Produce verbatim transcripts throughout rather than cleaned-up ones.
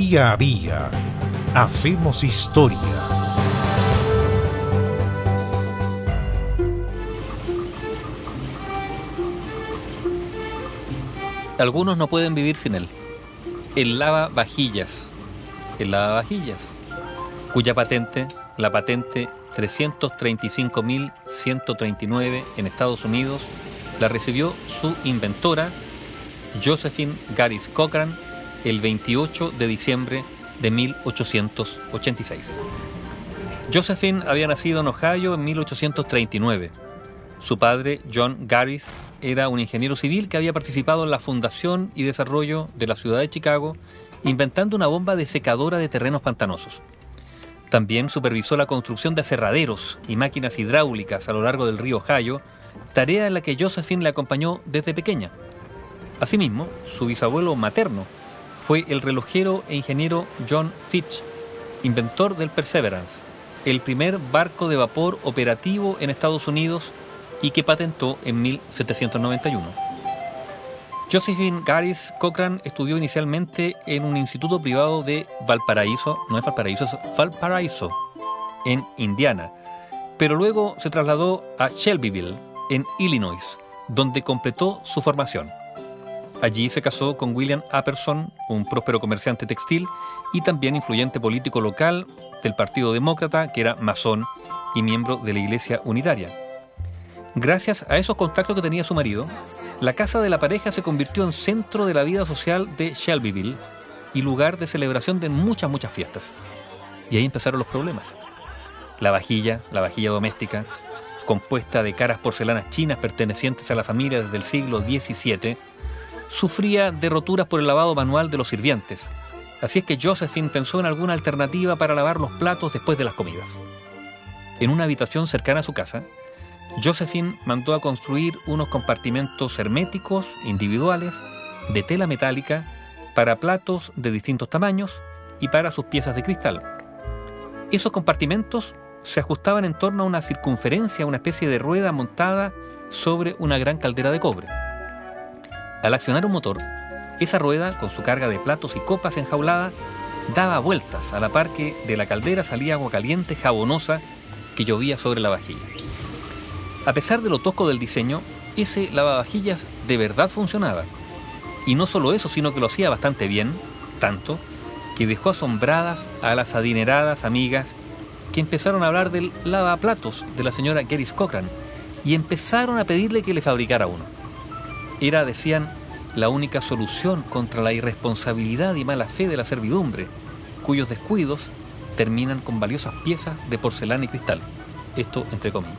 Día a día hacemos historia. Algunos no pueden vivir sin él. El lavavajillas. El lavavajillas, cuya patente, la patente trescientos treinta y cinco mil ciento treinta y nueve en Estados Unidos, la recibió su inventora, Josephine Garis Cochran, el veintiocho de diciembre de mil ochocientos ochenta y seis. Josephine había nacido en Ohio en mil ochocientos treinta y nueve. Su padre, John Garis, era un ingeniero civil que había participado en la fundación y desarrollo de la ciudad de Chicago, inventando una bomba desecadora de terrenos pantanosos. También supervisó la construcción de aserraderos y máquinas hidráulicas a lo largo del río Ohio, tarea en la que Josephine le acompañó desde pequeña. Asimismo, su bisabuelo materno fue el relojero e ingeniero John Fitch, inventor del Perseverance, el primer barco de vapor operativo en Estados Unidos y que patentó en mil setecientos noventa y uno. Josephine Garis Cochran estudió inicialmente en un instituto privado de Valparaíso, no es Valparaíso, es Valparaiso, en Indiana, pero luego se trasladó a Shelbyville, en Illinois, donde completó su formación. Allí se casó con William Apperson, un próspero comerciante textil y también influyente político local del Partido Demócrata, que era masón y miembro de la Iglesia Unitaria. Gracias a esos contactos que tenía su marido, la casa de la pareja se convirtió en centro de la vida social de Shelbyville y lugar de celebración de muchas, muchas fiestas. Y ahí empezaron los problemas. La vajilla, la vajilla doméstica, compuesta de caras porcelanas chinas pertenecientes a la familia desde el siglo diecisiete, sufría de roturas por el lavado manual de los sirvientes. Así es que Josephine pensó en alguna alternativa para lavar los platos después de las comidas. En una habitación cercana a su casa, Josephine mandó a construir unos compartimentos herméticos individuales de tela metálica para platos de distintos tamaños y para sus piezas de cristal. Esos compartimentos se ajustaban en torno a una circunferencia, una especie de rueda montada sobre una gran caldera de cobre. Al accionar un motor, esa rueda, con su carga de platos y copas enjaulada, daba vueltas a la par que de la caldera salía agua caliente jabonosa que llovía sobre la vajilla. A pesar de lo tosco del diseño, ese lavavajillas de verdad funcionaba. Y no solo eso, sino que lo hacía bastante bien, tanto que dejó asombradas a las adineradas amigas que empezaron a hablar del lavaplatos de la señora Garis Cochran y empezaron a pedirle que le fabricara uno. Era, decían, la única solución contra la irresponsabilidad y mala fe de la servidumbre, cuyos descuidos terminan con valiosas piezas de porcelana y cristal. Esto entre comillas.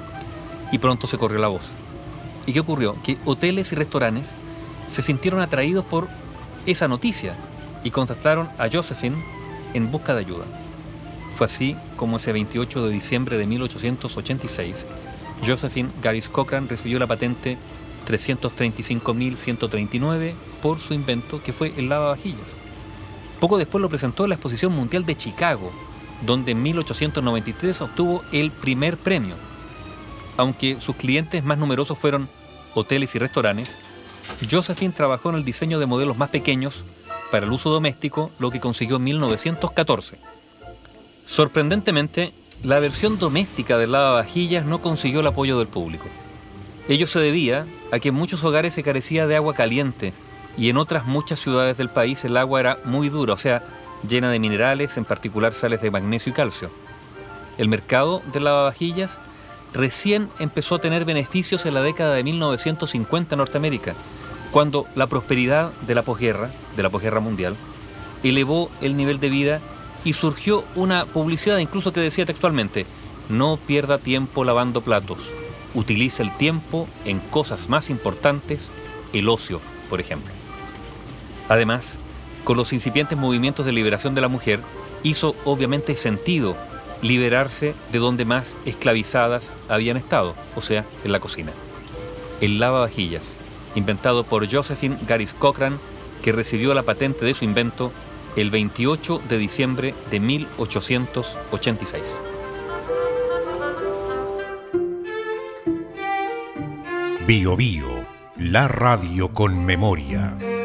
Y pronto se corrió la voz. ¿Y qué ocurrió? Que hoteles y restaurantes se sintieron atraídos por esa noticia y contactaron a Josephine en busca de ayuda. Fue así como ese veintiocho de diciembre de mil ochocientos ochenta y seis, Josephine Garis Cochran recibió la patente trescientos treinta y cinco mil ciento treinta y nueve por su invento, que fue el lavavajillas. Poco después lo presentó en la Exposición Mundial de Chicago, donde en mil ochocientos noventa y tres obtuvo el primer premio. Aunque sus clientes más numerosos fueron hoteles y restaurantes, Josephine trabajó en el diseño de modelos más pequeños para el uso doméstico, lo que consiguió en mil novecientos catorce. Sorprendentemente, la versión doméstica del lavavajillas no consiguió el apoyo del público. Ello se debía a que en muchos hogares se carecía de agua caliente y en otras muchas ciudades del país el agua era muy dura, o sea, llena de minerales, en particular sales de magnesio y calcio. El mercado del lavavajillas recién empezó a tener beneficios en la década de mil novecientos cincuenta en Norteamérica, cuando la prosperidad de la posguerra, de la posguerra mundial, elevó el nivel de vida y surgió una publicidad incluso que decía textualmente: no pierda tiempo lavando platos, utilice el tiempo en cosas más importantes, el ocio, por ejemplo. Además, con los incipientes movimientos de liberación de la mujer, hizo obviamente sentido liberarse de donde más esclavizadas habían estado, o sea, en la cocina. El lavavajillas, inventado por Josephine Garis Cochran, que recibió la patente de su invento el veintiocho de diciembre de mil ochocientos ochenta y seis. Bio Bio, la radio con memoria.